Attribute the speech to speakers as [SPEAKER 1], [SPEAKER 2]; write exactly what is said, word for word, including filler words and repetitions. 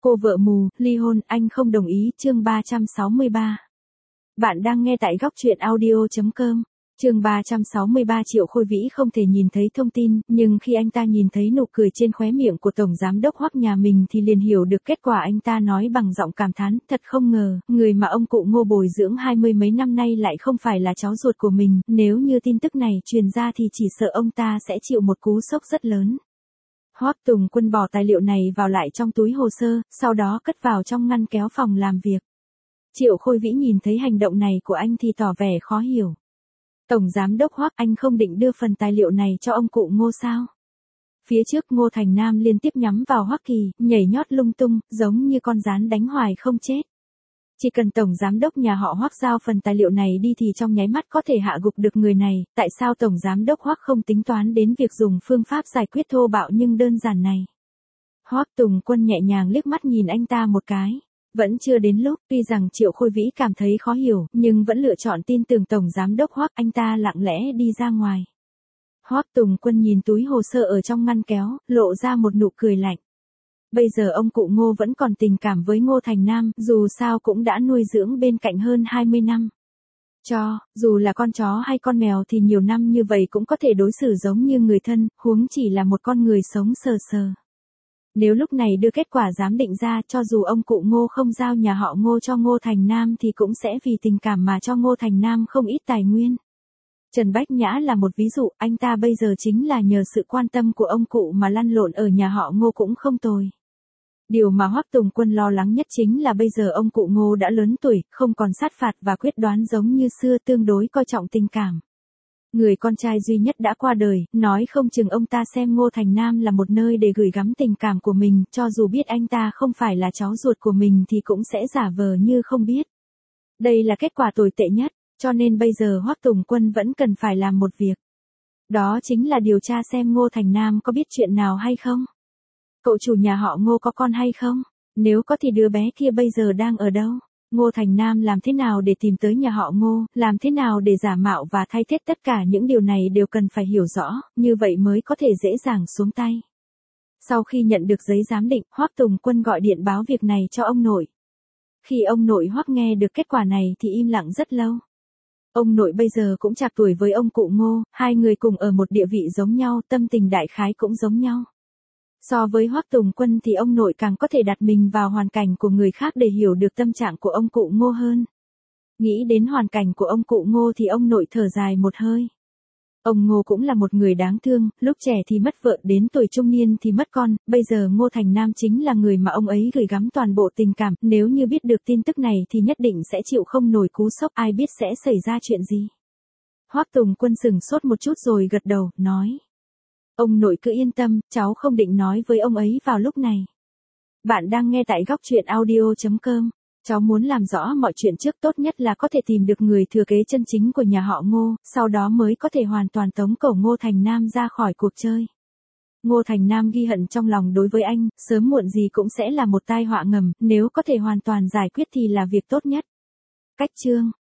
[SPEAKER 1] Cô vợ mù, ly hôn, anh không đồng ý, chương ba trăm sáu mươi ba. Bạn đang nghe tại góc truyện audio chấm com. Chương ba trăm sáu mươi ba. Triệu Khôi Vĩ không thể nhìn thấy thông tin, nhưng khi anh ta nhìn thấy nụ cười trên khóe miệng của Tổng Giám đốc Hoắc nhà mình thì liền hiểu được kết quả. Anh ta nói bằng giọng cảm thán, thật không ngờ, người mà ông cụ Ngô bồi dưỡng hai mươi mấy năm nay lại không phải là cháu ruột của mình, nếu như tin tức này truyền ra thì chỉ sợ ông ta sẽ chịu một cú sốc rất lớn. Hoắc Tùng Quân bỏ tài liệu này vào lại trong túi hồ sơ, sau đó cất vào trong ngăn kéo phòng làm việc. Triệu Khôi Vĩ nhìn thấy hành động này của anh thì tỏ vẻ khó hiểu. Tổng Giám đốc Hoắc, anh không định đưa phần tài liệu này cho ông cụ Ngô sao? Phía trước Ngô Thành Nam liên tiếp nhắm vào Hoắc Kỳ, nhảy nhót lung tung, giống như con gián đánh hoài không chết. Chỉ cần Tổng Giám đốc nhà họ Hoắc giao phần tài liệu này đi thì trong nháy mắt có thể hạ gục được người này, tại sao Tổng Giám đốc Hoắc không tính toán đến việc dùng phương pháp giải quyết thô bạo nhưng đơn giản này? Hoắc Tùng Quân nhẹ nhàng liếc mắt nhìn anh ta một cái. Vẫn chưa đến lúc, tuy rằng Triệu Khôi Vĩ cảm thấy khó hiểu, nhưng vẫn lựa chọn tin tưởng Tổng Giám đốc Hoắc, anh ta lặng lẽ đi ra ngoài. Hoắc Tùng Quân nhìn túi hồ sơ ở trong ngăn kéo, lộ ra một nụ cười lạnh. Bây giờ ông cụ Ngô vẫn còn tình cảm với Ngô Thành Nam, dù sao cũng đã nuôi dưỡng bên cạnh hơn hai mươi năm. Cho, dù là con chó hay con mèo thì nhiều năm như vậy cũng có thể đối xử giống như người thân, huống chỉ là một con người sống sờ sờ. Nếu lúc này đưa kết quả giám định ra, cho dù ông cụ Ngô không giao nhà họ Ngô cho Ngô Thành Nam thì cũng sẽ vì tình cảm mà cho Ngô Thành Nam không ít tài nguyên. Trần Bách Nhã là một ví dụ, anh ta bây giờ chính là nhờ sự quan tâm của ông cụ mà lăn lộn ở nhà họ Ngô cũng không tồi. Điều mà Hoắc Tùng Quân lo lắng nhất chính là bây giờ ông cụ Ngô đã lớn tuổi, không còn sát phạt và quyết đoán giống như xưa, tương đối coi trọng tình cảm. Người con trai duy nhất đã qua đời, nói không chừng ông ta xem Ngô Thành Nam là một nơi để gửi gắm tình cảm của mình, cho dù biết anh ta không phải là cháu ruột của mình thì cũng sẽ giả vờ như không biết. Đây là kết quả tồi tệ nhất, cho nên bây giờ Hoắc Tùng Quân vẫn cần phải làm một việc. Đó chính là điều tra xem Ngô Thành Nam có biết chuyện nào hay không. Cậu chủ nhà họ Ngô có con hay không? Nếu có thì đứa bé kia bây giờ đang ở đâu? Ngô Thành Nam làm thế nào để tìm tới nhà họ Ngô, làm thế nào để giả mạo và thay thế, tất cả những điều này đều cần phải hiểu rõ, như vậy mới có thể dễ dàng xuống tay. Sau khi nhận được giấy giám định, Hoắc Tùng Quân gọi điện báo việc này cho ông nội. Khi ông nội Hoắc nghe được kết quả này thì im lặng rất lâu. Ông nội bây giờ cũng trạc tuổi với ông cụ Ngô, hai người cùng ở một địa vị giống nhau, tâm tình đại khái cũng giống nhau. So với Hoắc Tùng Quân thì ông nội càng có thể đặt mình vào hoàn cảnh của người khác để hiểu được tâm trạng của ông cụ Ngô hơn. Nghĩ đến hoàn cảnh của ông cụ Ngô thì ông nội thở dài một hơi. Ông Ngô cũng là một người đáng thương, lúc trẻ thì mất vợ, đến tuổi trung niên thì mất con, bây giờ Ngô Thành Nam chính là người mà ông ấy gửi gắm toàn bộ tình cảm, nếu như biết được tin tức này thì nhất định sẽ chịu không nổi cú sốc, ai biết sẽ xảy ra chuyện gì. Hoắc Tùng Quân sững sốt một chút rồi gật đầu, nói. Ông nội cứ yên tâm, cháu không định nói với ông ấy vào lúc này. Bạn đang nghe tại góc truyện audio chấm com. Cháu muốn làm rõ mọi chuyện trước, tốt nhất là có thể tìm được người thừa kế chân chính của nhà họ Ngô, sau đó mới có thể hoàn toàn tống cổ Ngô Thành Nam ra khỏi cuộc chơi. Ngô Thành Nam ghi hận trong lòng đối với anh, sớm muộn gì cũng sẽ là một tai họa ngầm, nếu có thể hoàn toàn giải quyết thì là việc tốt nhất. Cách chương